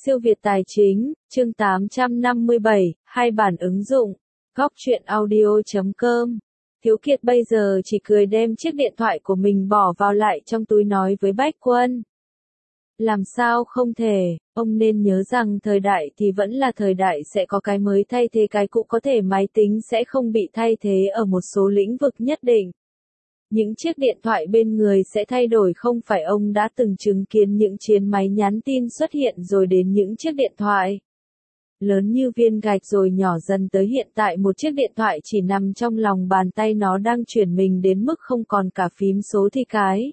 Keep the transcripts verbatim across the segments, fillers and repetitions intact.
Siêu Việt Tài Chính, chương tám trăm năm mươi bảy, hai bản ứng dụng. Góc truyện audio chấm com. Thiếu Kiệt bây giờ chỉ cười đem chiếc điện thoại của mình bỏ vào lại trong túi nói với Bách Quân. Làm sao không thể, ông nên nhớ rằng thời đại thì vẫn là thời đại sẽ có cái mới thay thế cái cũ, có thể máy tính sẽ không bị thay thế ở một số lĩnh vực nhất định. Những chiếc điện thoại bên người sẽ thay đổi, không phải ông đã từng chứng kiến những chiến máy nhắn tin xuất hiện rồi đến những chiếc điện thoại lớn như viên gạch rồi nhỏ dần tới hiện tại một chiếc điện thoại chỉ nằm trong lòng bàn tay, nó đang chuyển mình đến mức không còn cả phím số thì cái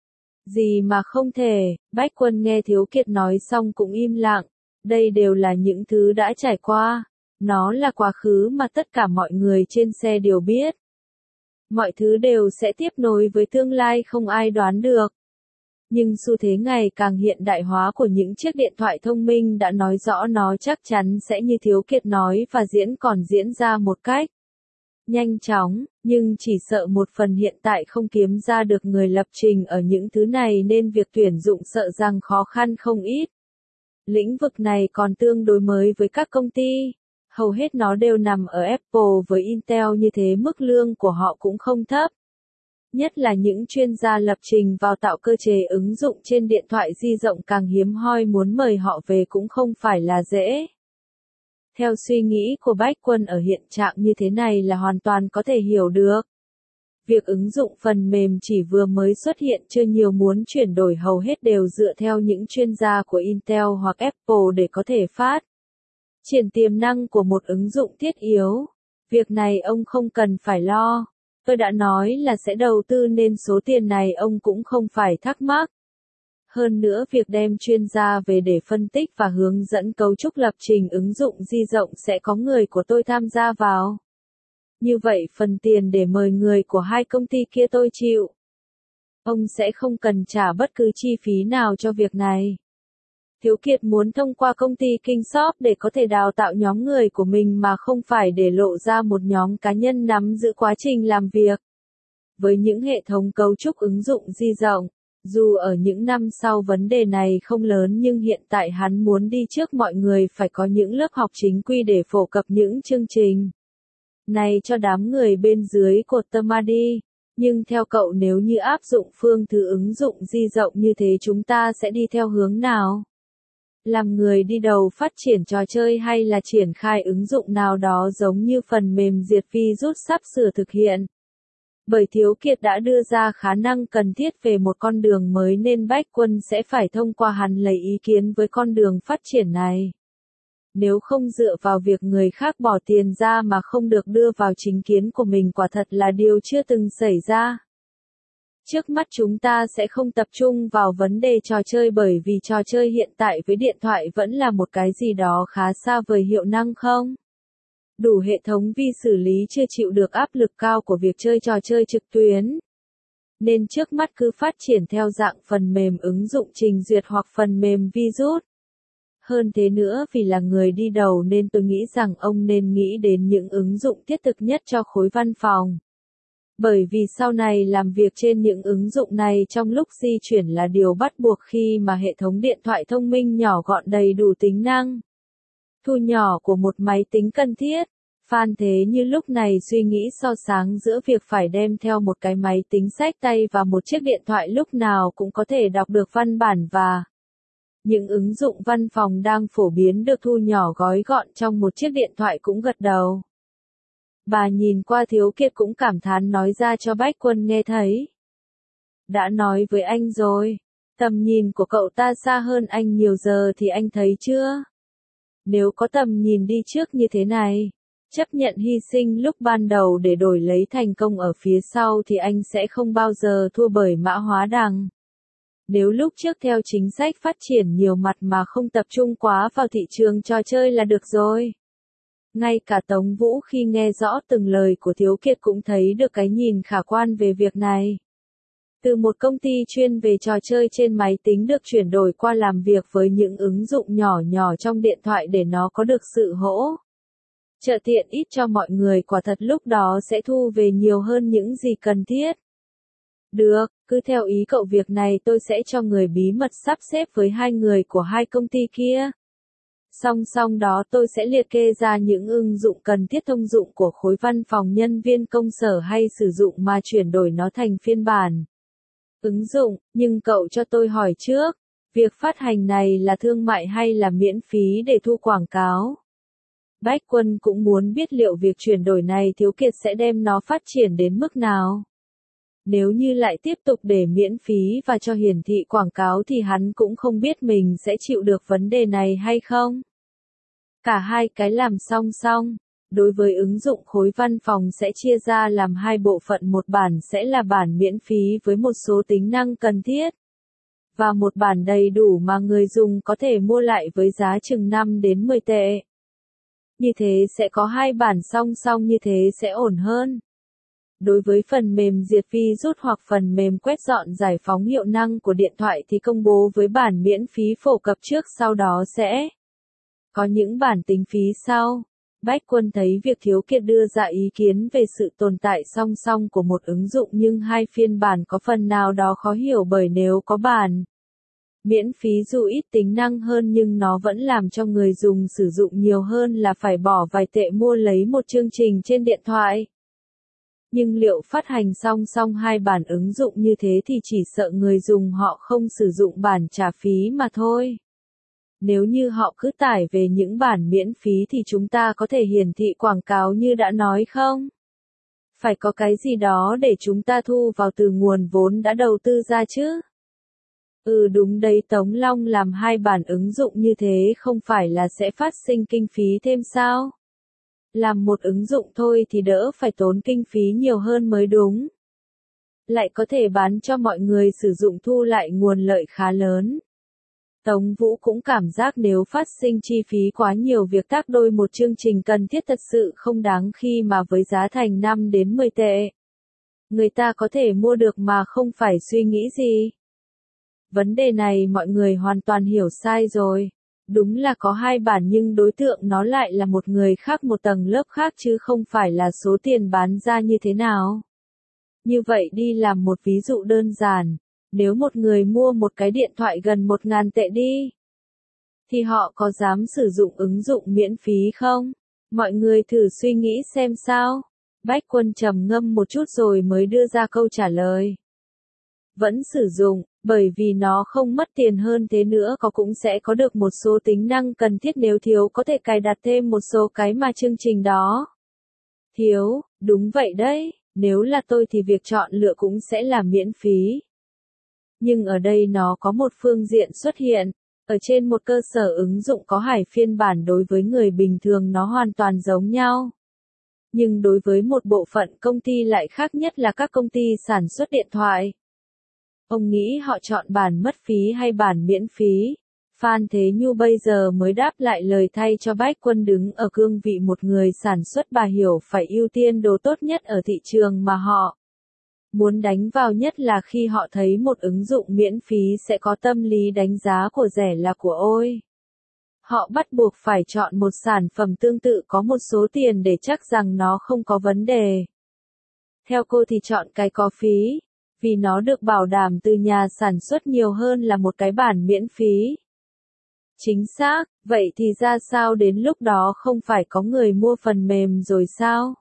gì mà không thể. Bách Quân nghe Thiếu Kiệt nói xong cũng im lặng, đây đều là những thứ đã trải qua, nó là quá khứ mà tất cả mọi người trên xe đều biết. Mọi thứ đều sẽ tiếp nối với tương lai không ai đoán được. Nhưng xu thế ngày càng hiện đại hóa của những chiếc điện thoại thông minh đã nói rõ nó chắc chắn sẽ như Thiếu Kiệt nói và diễn còn diễn ra một cách nhanh chóng, nhưng chỉ sợ một phần hiện tại không kiếm ra được người lập trình ở những thứ này nên việc tuyển dụng sợ rằng khó khăn không ít. Lĩnh vực này còn tương đối mới với các công ty. Hầu hết nó đều nằm ở Apple với Intel, như thế mức lương của họ cũng không thấp. Nhất là những chuyên gia lập trình vào tạo cơ chế ứng dụng trên điện thoại di động càng hiếm hoi, muốn mời họ về cũng không phải là dễ. Theo suy nghĩ của Bách Quân ở hiện trạng như thế này là hoàn toàn có thể hiểu được. Việc ứng dụng phần mềm chỉ vừa mới xuất hiện, chưa nhiều muốn chuyển đổi hầu hết đều dựa theo những chuyên gia của Intel hoặc Apple để có thể phát triển tiềm năng của một ứng dụng thiết yếu. Việc này ông không cần phải lo. Tôi đã nói là sẽ đầu tư nên số tiền này ông cũng không phải thắc mắc. Hơn nữa việc đem chuyên gia về để phân tích và hướng dẫn cấu trúc lập trình ứng dụng di động sẽ có người của tôi tham gia vào. Như vậy phần tiền để mời người của hai công ty kia tôi chịu. Ông sẽ không cần trả bất cứ chi phí nào cho việc này. Thiếu Kiệt muốn thông qua công ty Kingsoft để có thể đào tạo nhóm người của mình mà không phải để lộ ra một nhóm cá nhân nắm giữ quá trình làm việc. Với những hệ thống cấu trúc ứng dụng di động, dù ở những năm sau vấn đề này không lớn nhưng hiện tại hắn muốn đi trước mọi người, phải có những lớp học chính quy để phổ cập những chương trình này cho đám người bên dưới cột Tamadi. Nhưng theo cậu, nếu như áp dụng phương thức ứng dụng di động như thế chúng ta sẽ đi theo hướng nào? Làm người đi đầu phát triển trò chơi hay là triển khai ứng dụng nào đó giống như phần mềm diệt virus sắp sửa thực hiện? Bởi Thiếu Kiệt đã đưa ra khả năng cần thiết về một con đường mới nên Bách Quân sẽ phải thông qua hắn lấy ý kiến với con đường phát triển này. Nếu không dựa vào việc người khác bỏ tiền ra mà không được đưa vào chính kiến của mình, quả thật là điều chưa từng xảy ra. Trước mắt chúng ta sẽ không tập trung vào vấn đề trò chơi, bởi vì trò chơi hiện tại với điện thoại vẫn là một cái gì đó khá xa vời, hiệu năng không đủ, hệ thống vi xử lý chưa chịu được áp lực cao của việc chơi trò chơi trực tuyến. Nên trước mắt cứ phát triển theo dạng phần mềm ứng dụng trình duyệt hoặc phần mềm virus. Hơn thế nữa, vì là người đi đầu nên tôi nghĩ rằng ông nên nghĩ đến những ứng dụng thiết thực nhất cho khối văn phòng. Bởi vì sau này làm việc trên những ứng dụng này trong lúc di chuyển là điều bắt buộc khi mà hệ thống điện thoại thông minh nhỏ gọn đầy đủ tính năng thu nhỏ của một máy tính cần thiết. Phan Thế Như lúc này suy nghĩ so sánh giữa việc phải đem theo một cái máy tính xách tay và một chiếc điện thoại lúc nào cũng có thể đọc được văn bản và những ứng dụng văn phòng đang phổ biến được thu nhỏ gói gọn trong một chiếc điện thoại, cũng gật đầu. Bà nhìn qua Thiếu Kiệt cũng cảm thán nói ra cho Bách Quân nghe thấy. Đã nói với anh rồi, tầm nhìn của cậu ta xa hơn anh nhiều, giờ thì anh thấy chưa? Nếu có tầm nhìn đi trước như thế này, chấp nhận hy sinh lúc ban đầu để đổi lấy thành công ở phía sau thì anh sẽ không bao giờ thua bởi mã hóa đằng. Nếu lúc trước theo chính sách phát triển nhiều mặt mà không tập trung quá vào thị trường trò chơi là được rồi. Ngay cả Tống Vũ khi nghe rõ từng lời của Thiếu Kiệt cũng thấy được cái nhìn khả quan về việc này. Từ một công ty chuyên về trò chơi trên máy tính được chuyển đổi qua làm việc với những ứng dụng nhỏ nhỏ trong điện thoại để nó có được sự hỗ trợ tiện ít cho mọi người, quả thật lúc đó sẽ thu về nhiều hơn những gì cần thiết. Được, cứ theo ý cậu, việc này tôi sẽ cho người bí mật sắp xếp với hai người của hai công ty kia. Song song đó tôi sẽ liệt kê ra những ứng dụng cần thiết thông dụng của khối văn phòng nhân viên công sở hay sử dụng mà chuyển đổi nó thành phiên bản ứng dụng, nhưng cậu cho tôi hỏi trước, việc phát hành này là thương mại hay là miễn phí để thu quảng cáo? Bách Quân cũng muốn biết liệu việc chuyển đổi này Thiếu Kiệt sẽ đem nó phát triển đến mức nào. Nếu như lại tiếp tục để miễn phí và cho hiển thị quảng cáo thì hắn cũng không biết mình sẽ chịu được vấn đề này hay không. Cả hai cái làm song song. Đối với ứng dụng khối văn phòng sẽ chia ra làm hai bộ phận, một bản sẽ là bản miễn phí với một số tính năng cần thiết. Và một bản đầy đủ mà người dùng có thể mua lại với giá chừng năm đến mười tệ. Như thế sẽ có hai bản song song, như thế sẽ ổn hơn. Đối với phần mềm diệt virus hoặc phần mềm quét dọn giải phóng hiệu năng của điện thoại thì công bố với bản miễn phí phổ cập trước, sau đó sẽ có những bản tính phí sau. Bách Quân thấy việc Thiếu Kiệt đưa ra ý kiến về sự tồn tại song song của một ứng dụng nhưng hai phiên bản có phần nào đó khó hiểu, bởi nếu có bản miễn phí dù ít tính năng hơn nhưng nó vẫn làm cho người dùng sử dụng nhiều hơn là phải bỏ vài tệ mua lấy một chương trình trên điện thoại. Nhưng liệu phát hành song song hai bản ứng dụng như thế thì chỉ sợ người dùng họ không sử dụng bản trả phí mà thôi. Nếu như họ cứ tải về những bản miễn phí thì chúng ta có thể hiển thị quảng cáo như đã nói không? Phải có cái gì đó để chúng ta thu vào từ nguồn vốn đã đầu tư ra chứ? Ừ đúng đấy, Tống Long, làm hai bản ứng dụng như thế không phải là sẽ phát sinh kinh phí thêm sao? Làm một ứng dụng thôi thì đỡ phải tốn kinh phí nhiều hơn mới đúng. Lại có thể bán cho mọi người sử dụng, thu lại nguồn lợi khá lớn. Tống Vũ cũng cảm giác nếu phát sinh chi phí quá nhiều, việc tác đôi một chương trình cần thiết thật sự không đáng khi mà với giá thành năm đến mười tệ. Người ta có thể mua được mà không phải suy nghĩ gì. Vấn đề này mọi người hoàn toàn hiểu sai rồi. Đúng là có hai bản nhưng đối tượng nó lại là một người khác, một tầng lớp khác chứ không phải là số tiền bán ra như thế nào. Như vậy đi, làm một ví dụ đơn giản. Nếu một người mua một cái điện thoại gần một ngàn tệ đi, thì họ có dám sử dụng ứng dụng miễn phí không? Mọi người thử suy nghĩ xem sao. Bách Quân trầm ngâm một chút rồi mới đưa ra câu trả lời. Vẫn sử dụng, bởi vì nó không mất tiền, hơn thế nữa có cũng sẽ có được một số tính năng cần thiết, nếu thiếu có thể cài đặt thêm một số cái mà chương trình đó thiếu. Đúng vậy đấy, nếu là tôi thì việc chọn lựa cũng sẽ là miễn phí. Nhưng ở đây nó có một phương diện xuất hiện. Ở trên một cơ sở ứng dụng có hai phiên bản, đối với người bình thường nó hoàn toàn giống nhau. Nhưng đối với một bộ phận công ty lại khác, nhất là các công ty sản xuất điện thoại. Ông nghĩ họ chọn bản mất phí hay bản miễn phí? Phan Thế Nhu bây giờ mới đáp lại lời thay cho Bách Quân. Đứng ở cương vị một người sản xuất, bà hiểu phải ưu tiên đồ tốt nhất ở thị trường mà họ muốn đánh vào, nhất là khi họ thấy một ứng dụng miễn phí sẽ có tâm lý đánh giá của rẻ là của ôi. Họ bắt buộc phải chọn một sản phẩm tương tự có một số tiền để chắc rằng nó không có vấn đề. Theo cô thì chọn cái có phí, vì nó được bảo đảm từ nhà sản xuất nhiều hơn là một cái bản miễn phí. Chính xác, vậy thì ra sao, đến lúc đó không phải có người mua phần mềm rồi sao?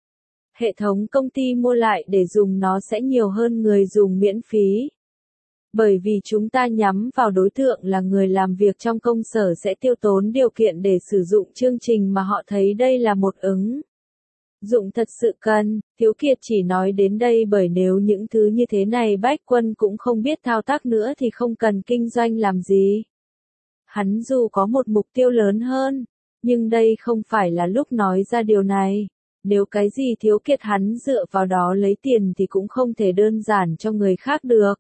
Hệ thống công ty mua lại để dùng nó sẽ nhiều hơn người dùng miễn phí. Bởi vì chúng ta nhắm vào đối tượng là người làm việc trong công sở sẽ tiêu tốn điều kiện để sử dụng chương trình mà họ thấy đây là một ứng dụng thật sự cần. Thiếu Kiệt chỉ nói đến đây bởi nếu những thứ như thế này Bách Quân cũng không biết thao tác nữa thì không cần kinh doanh làm gì. Hắn dù có một mục tiêu lớn hơn, nhưng đây không phải là lúc nói ra điều này. Nếu cái gì Thiếu Kiệt hắn dựa vào đó lấy tiền thì cũng không thể đơn giản cho người khác được.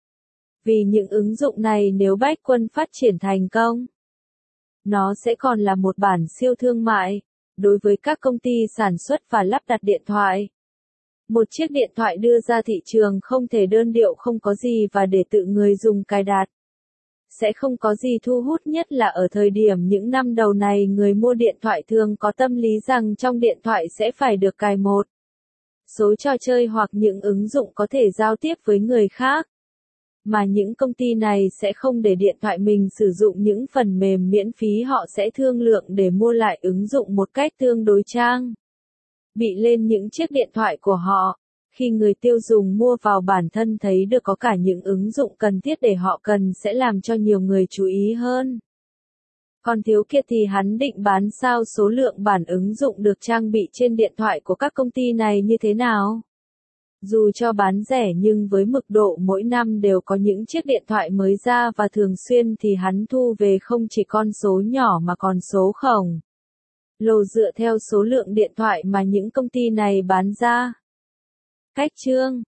Vì những ứng dụng này nếu Bách Quân phát triển thành công, nó sẽ còn là một bản siêu thương mại. Đối với các công ty sản xuất và lắp đặt điện thoại, một chiếc điện thoại đưa ra thị trường không thể đơn điệu không có gì và để tự người dùng cài đặt. Sẽ không có gì thu hút, nhất là ở thời điểm những năm đầu này, người mua điện thoại thường có tâm lý rằng trong điện thoại sẽ phải được cài một số trò chơi hoặc những ứng dụng có thể giao tiếp với người khác. Mà những công ty này sẽ không để điện thoại mình sử dụng những phần mềm miễn phí, họ sẽ thương lượng để mua lại ứng dụng một cách tương đối trang bị lên những chiếc điện thoại của họ. Khi người tiêu dùng mua vào, bản thân thấy được có cả những ứng dụng cần thiết để họ cần sẽ làm cho nhiều người chú ý hơn. Còn Thiếu Kiệt thì hắn định bán sao số lượng bản ứng dụng được trang bị trên điện thoại của các công ty này như thế nào? Dù cho bán rẻ nhưng với mực độ mỗi năm đều có những chiếc điện thoại mới ra và thường xuyên thì hắn thu về không chỉ con số nhỏ mà còn số khổng lồ dựa theo số lượng điện thoại mà những công ty này bán ra. Cách chương